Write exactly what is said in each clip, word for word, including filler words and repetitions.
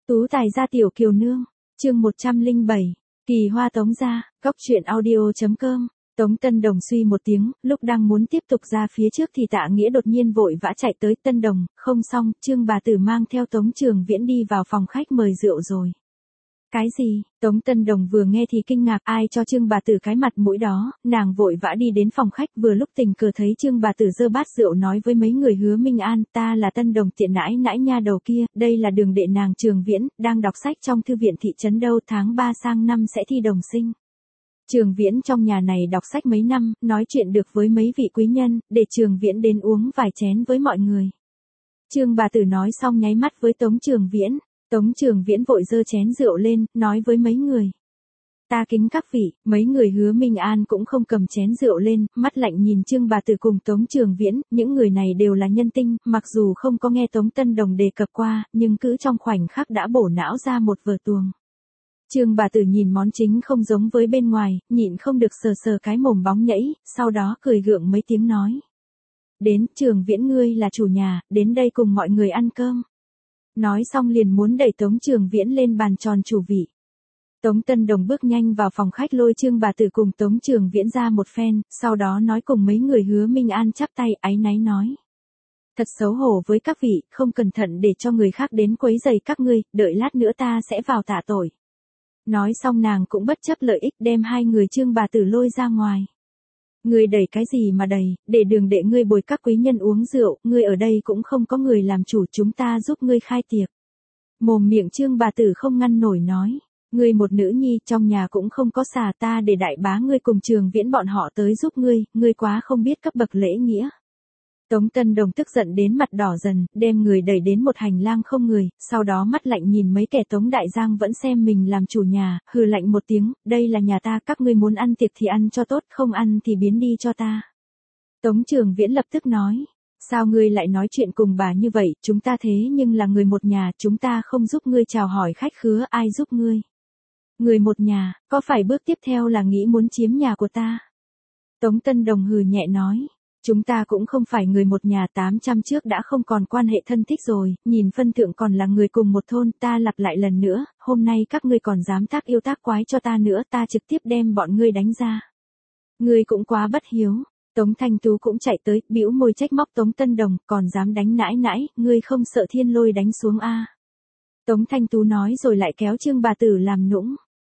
Tú tài gia tiểu kiều nương, chương một trăm lẻ bảy, kỳ hoa Tống gia, góc truyện audio chấm com. Tống Tân Đồng suy một tiếng, lúc đang muốn tiếp tục ra phía trước thì Tạ Nghĩa đột nhiên vội vã chạy tới. Tân Đồng, không xong, Trương bà tử mang theo Tống Trường Viễn đi vào phòng khách mời rượu rồi. Cái gì? Tống Tân Đồng vừa nghe thì kinh ngạc, ai cho Trương bà tử cái mặt mũi đó, nàng vội vã đi đến phòng khách, vừa lúc tình cờ thấy Trương bà tử giơ bát rượu nói với mấy người Hứa Minh An, ta là Tân Đồng tiện nãi nãi nha đầu kia, đây là đường đệ nàng Trường Viễn, đang đọc sách trong thư viện thị trấn đâu, tháng ba sang năm sẽ thi đồng sinh. Trường Viễn trong nhà này đọc sách mấy năm, nói chuyện được với mấy vị quý nhân, để Trường Viễn đến uống vài chén với mọi người. Trương bà tử nói xong nháy mắt với Tống Trường Viễn. Tống Trường Viễn vội giơ chén rượu lên, nói với mấy người. Ta kính các vị, mấy người Hứa Minh An cũng không cầm chén rượu lên, mắt lạnh nhìn Trương bà tử cùng Tống Trường Viễn, những người này đều là nhân tinh, mặc dù không có nghe Tống Tân Đồng đề cập qua, nhưng cứ trong khoảnh khắc đã bổ não ra một vở tuồng. Trương bà tử nhìn món chính không giống với bên ngoài, nhịn không được sờ sờ cái mồm bóng nhẫy, sau đó cười gượng mấy tiếng nói. Đến, Trường Viễn ngươi là chủ nhà, đến đây cùng mọi người ăn cơm. Nói xong liền muốn đẩy Tống Trường Viễn lên bàn tròn chủ vị. Tống Tân Đồng bước nhanh vào phòng khách lôi Trương bà tử cùng Tống Trường Viễn ra một phen, sau đó nói cùng mấy người Hứa Minh An chắp tay áy náy nói. Thật xấu hổ với các vị, không cẩn thận để cho người khác đến quấy rầy các ngươi, đợi lát nữa ta sẽ vào tạ tội. Nói xong nàng cũng bất chấp lợi ích đem hai người Trương bà tử lôi ra ngoài. Ngươi đẩy cái gì mà đẩy, để đường đệ ngươi bồi các quý nhân uống rượu, ngươi ở đây cũng không có người làm chủ, chúng ta giúp ngươi khai tiệc. Mồm miệng Trương bà tử không ngăn nổi nói, ngươi một nữ nhi trong nhà cũng không có xà, ta để đại bá ngươi cùng Trường Viễn bọn họ tới giúp ngươi, ngươi quá không biết cấp bậc lễ nghĩa. Tống Tân Đồng tức giận đến mặt đỏ dần, đem người đẩy đến một hành lang không người, sau đó mắt lạnh nhìn mấy kẻ Tống Đại Giang vẫn xem mình làm chủ nhà, hừ lạnh một tiếng, đây là nhà ta, các ngươi muốn ăn tiệc thì ăn cho tốt, không ăn thì biến đi cho ta. Tống Trường Viễn lập tức nói, sao ngươi lại nói chuyện cùng bà như vậy, chúng ta thế nhưng là người một nhà, chúng ta không giúp ngươi chào hỏi khách khứa, ai giúp ngươi? Người một nhà, có phải bước tiếp theo là nghĩ muốn chiếm nhà của ta? Tống Tân Đồng hừ nhẹ nói. Chúng ta cũng không phải người một nhà, tám trăm trước đã không còn quan hệ thân thích rồi, nhìn phân thượng còn là người cùng một thôn, ta lặp lại lần nữa, hôm nay các ngươi còn dám tác yêu tác quái cho ta nữa, ta trực tiếp đem bọn ngươi đánh ra. Ngươi cũng quá bất hiếu. Tống Thanh Tú cũng chạy tới, bĩu môi trách móc Tống Tân Đồng, còn dám đánh nãi nãi, ngươi không sợ thiên lôi đánh xuống a? Tống Thanh Tú nói rồi lại kéo Trương bà tử làm nũng.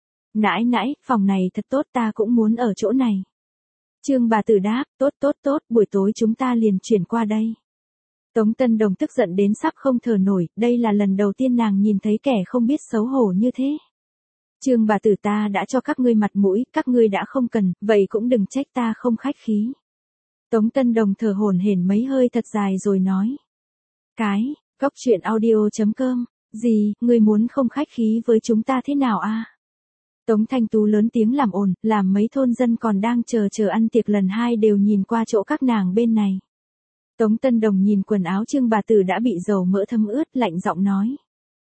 Nãi nãi, phòng này thật tốt, ta cũng muốn ở chỗ này. Trương bà tử đáp, tốt tốt tốt, buổi tối chúng ta liền chuyển qua đây. Tống Tân Đồng tức giận đến sắp không thở nổi, đây là lần đầu tiên nàng nhìn thấy kẻ không biết xấu hổ như thế. Trương bà tử, ta đã cho các ngươi mặt mũi, các ngươi đã không cần, vậy cũng đừng trách ta không khách khí. Tống Tân Đồng thở hổn hển mấy hơi thật dài rồi nói. Cái, góc truyện audio chấm com, gì, ngươi muốn không khách khí với chúng ta thế nào a? Tống Thanh Tú lớn tiếng làm ồn, làm mấy thôn dân còn đang chờ chờ ăn tiệc lần hai đều nhìn qua chỗ các nàng bên này. Tống Tân Đồng nhìn quần áo Trương bà tử đã bị dầu mỡ thấm ướt, lạnh giọng nói.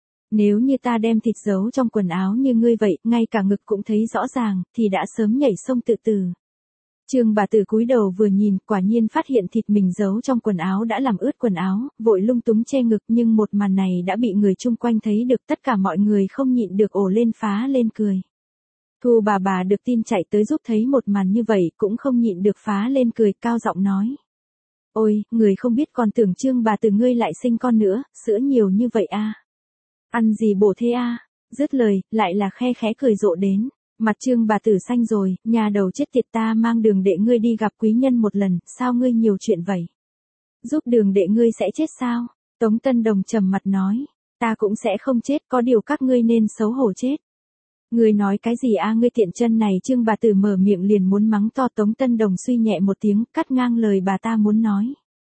Nếu như ta đem thịt giấu trong quần áo như ngươi vậy, ngay cả ngực cũng thấy rõ ràng, thì đã sớm nhảy sông tự tử. Trương bà tử cúi đầu vừa nhìn, quả nhiên phát hiện thịt mình giấu trong quần áo đã làm ướt quần áo, vội lung túng che ngực, nhưng một màn này đã bị người chung quanh thấy được, tất cả mọi người không nhịn được ồ lên phá lên cười. Thu bà bà được tin chạy tới giúp thấy một màn như vậy, cũng không nhịn được phá lên cười, cao giọng nói. Ôi, người không biết còn tưởng Trương bà tử ngươi lại sinh con nữa, sữa nhiều như vậy a? Ăn gì bổ thế a? Dứt lời, lại là khe khẽ cười rộ đến. Mặt Trương bà tử xanh rồi, nhà đầu chết tiệt, ta mang đường đệ ngươi đi gặp quý nhân một lần, sao ngươi nhiều chuyện vậy? Giúp đường đệ ngươi sẽ chết sao? Tống Tân Đồng trầm mặt nói. Ta cũng sẽ không chết, có điều các ngươi nên xấu hổ chết. Ngươi nói cái gì a, ngươi tiện chân này? Trương bà tử mở miệng liền muốn mắng to. Tống Tân Đồng suy nhẹ một tiếng, cắt ngang lời bà ta muốn nói.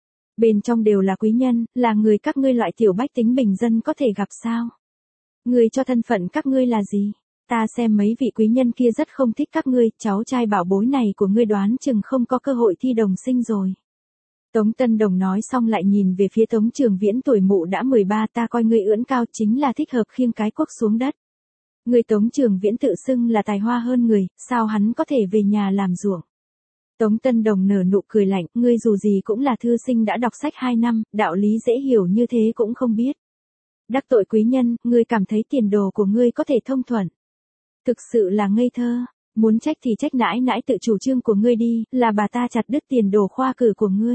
Bên trong đều là quý nhân, là người các ngươi loại tiểu bách tính bình dân có thể gặp sao? Ngươi cho thân phận các ngươi là gì? Ta xem mấy vị quý nhân kia rất không thích các ngươi, cháu trai bảo bối này của ngươi đoán chừng không có cơ hội thi đồng sinh rồi. Tống Tân Đồng nói xong lại nhìn về phía Tống Trường Viễn, tuổi mụ đã mười ba, ta coi ngươi ưỡn cao chính là thích hợp khiêng cái quốc xuống đất. Người Tống Trường Viễn tự xưng là tài hoa hơn người, sao hắn có thể về nhà làm ruộng? Tống Tân Đồng nở nụ cười lạnh, ngươi dù gì cũng là thư sinh đã đọc sách hai năm, đạo lý dễ hiểu như thế cũng không biết. Đắc tội quý nhân, ngươi cảm thấy tiền đồ của ngươi có thể thông thuận. Thực sự là ngây thơ, muốn trách thì trách nãi nãi tự chủ trương của ngươi đi, là bà ta chặt đứt tiền đồ khoa cử của ngươi.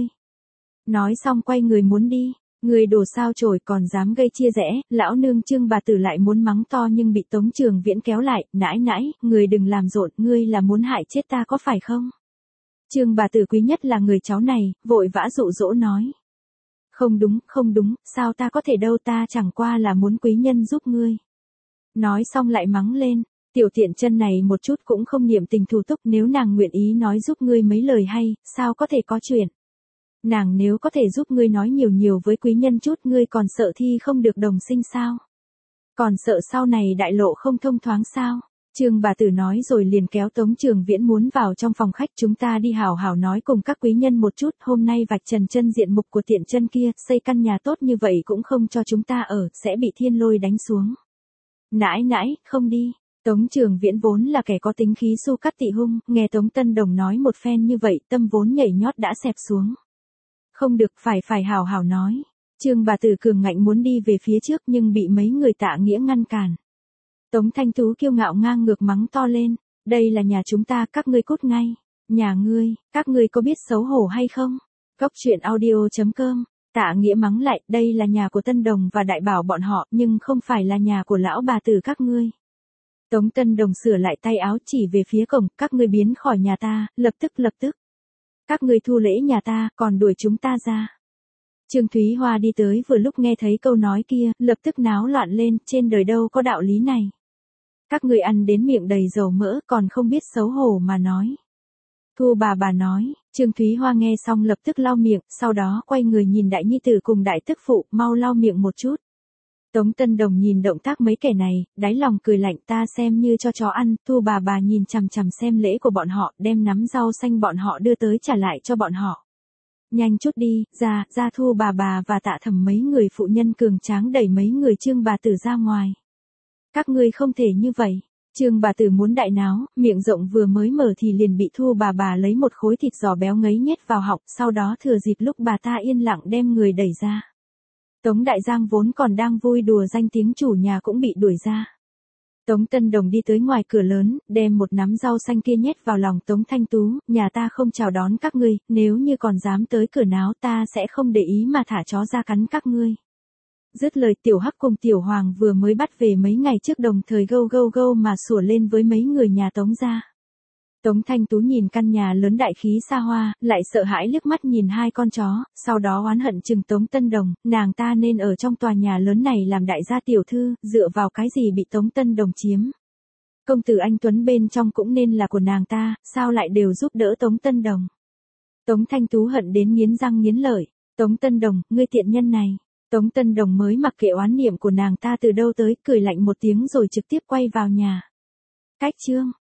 Nói xong quay người muốn đi, ngươi đồ sao chổi còn dám gây chia rẽ, lão nương Trương bà tử lại muốn mắng to nhưng bị Tống Trường Viễn kéo lại, nãi nãi, ngươi đừng làm rộn, ngươi là muốn hại chết ta có phải không? Trương bà tử quý nhất là người cháu này, vội vã dụ dỗ nói. Không đúng, không đúng, sao ta có thể đâu, ta chẳng qua là muốn quý nhân giúp ngươi. Nói xong lại mắng lên, tiểu tiện chân này một chút cũng không niệm tình thù túc, nếu nàng nguyện ý nói giúp ngươi mấy lời hay, sao có thể có chuyện. Nàng nếu có thể giúp ngươi nói nhiều nhiều với quý nhân chút, ngươi còn sợ thi không được đồng sinh sao? Còn sợ sau này đại lộ không thông thoáng sao? Trương bà tử nói rồi liền kéo Tống Trường Viễn muốn vào trong phòng khách, chúng ta đi hào hào nói cùng các quý nhân một chút, hôm nay vạch trần chân diện mục của tiện chân kia, xây căn nhà tốt như vậy cũng không cho chúng ta ở, sẽ bị thiên lôi đánh xuống. Nãi nãi, không đi. Tống Trường Viễn vốn là kẻ có tính khí su cắt tị hung, nghe Tống Tân Đồng nói một phen như vậy, tâm vốn nhảy nhót đã xẹp xuống. Không được, phải phải hào hào nói. Trương bà tử cường ngạnh muốn đi về phía trước nhưng bị mấy người Tạ Nghĩa ngăn cản. Tống Thanh Tú kiêu ngạo ngang ngược mắng to lên, đây là nhà chúng ta, các ngươi cút ngay. Nhà ngươi, các ngươi có biết xấu hổ hay không? Góc truyện audio chấm com. Tạ Nghĩa mắng lại, đây là nhà của Tân Đồng và Đại Bảo bọn họ, nhưng không phải là nhà của lão bà tử các ngươi. Tống Tân Đồng sửa lại tay áo chỉ về phía cổng, các ngươi biến khỏi nhà ta, lập tức lập tức. Các ngươi thu lễ nhà ta, còn đuổi chúng ta ra. Trương Thúy Hoa đi tới vừa lúc nghe thấy câu nói kia, lập tức náo loạn lên, trên đời đâu có đạo lý này. Các ngươi ăn đến miệng đầy dầu mỡ, còn không biết xấu hổ mà nói. Thu bà bà nói, Trương Thúy Hoa nghe xong lập tức lau miệng, sau đó quay người nhìn đại nhi tử cùng đại tức phụ, mau lau miệng một chút. Tống Tân Đồng nhìn động tác mấy kẻ này, đáy lòng cười lạnh, ta xem như cho chó ăn, Thu bà bà nhìn chằm chằm xem lễ của bọn họ, đem nắm rau xanh bọn họ đưa tới trả lại cho bọn họ. Nhanh chút đi, ra, ra. Thu bà bà và Tạ Thẩm mấy người phụ nhân cường tráng đẩy mấy người Trương bà tử ra ngoài. Các ngươi không thể như vậy. Trương bà tử muốn đại náo, miệng rộng vừa mới mở thì liền bị Thu bà bà lấy một khối thịt giò béo ngấy nhét vào họng, sau đó thừa dịp lúc bà ta yên lặng đem người đẩy ra. Tống Đại Giang vốn còn đang vui đùa danh tiếng chủ nhà cũng bị đuổi ra. Tống Tân Đồng đi tới ngoài cửa lớn, đem một nắm rau xanh kia nhét vào lòng Tống Thanh Tú, nhà ta không chào đón các ngươi, nếu như còn dám tới cửa náo ta sẽ không để ý mà thả chó ra cắn các ngươi. Dứt lời Tiểu Hắc cùng Tiểu Hoàng vừa mới bắt về mấy ngày trước đồng thời gâu gâu gâu mà sủa lên với mấy người nhà Tống gia. Tống Thanh Tú nhìn căn nhà lớn đại khí xa hoa, lại sợ hãi liếc mắt nhìn hai con chó, sau đó oán hận chừng Tống Tân Đồng, nàng ta nên ở trong tòa nhà lớn này làm đại gia tiểu thư, dựa vào cái gì bị Tống Tân Đồng chiếm. Công tử anh Tuấn bên trong cũng nên là của nàng ta, sao lại đều giúp đỡ Tống Tân Đồng. Tống Thanh Tú hận đến nghiến răng nghiến lợi, Tống Tân Đồng, ngươi tiện nhân này. Tống Tân Đồng mới mặc kệ oán niệm của nàng ta từ đâu tới, cười lạnh một tiếng rồi trực tiếp quay vào nhà. Cách chương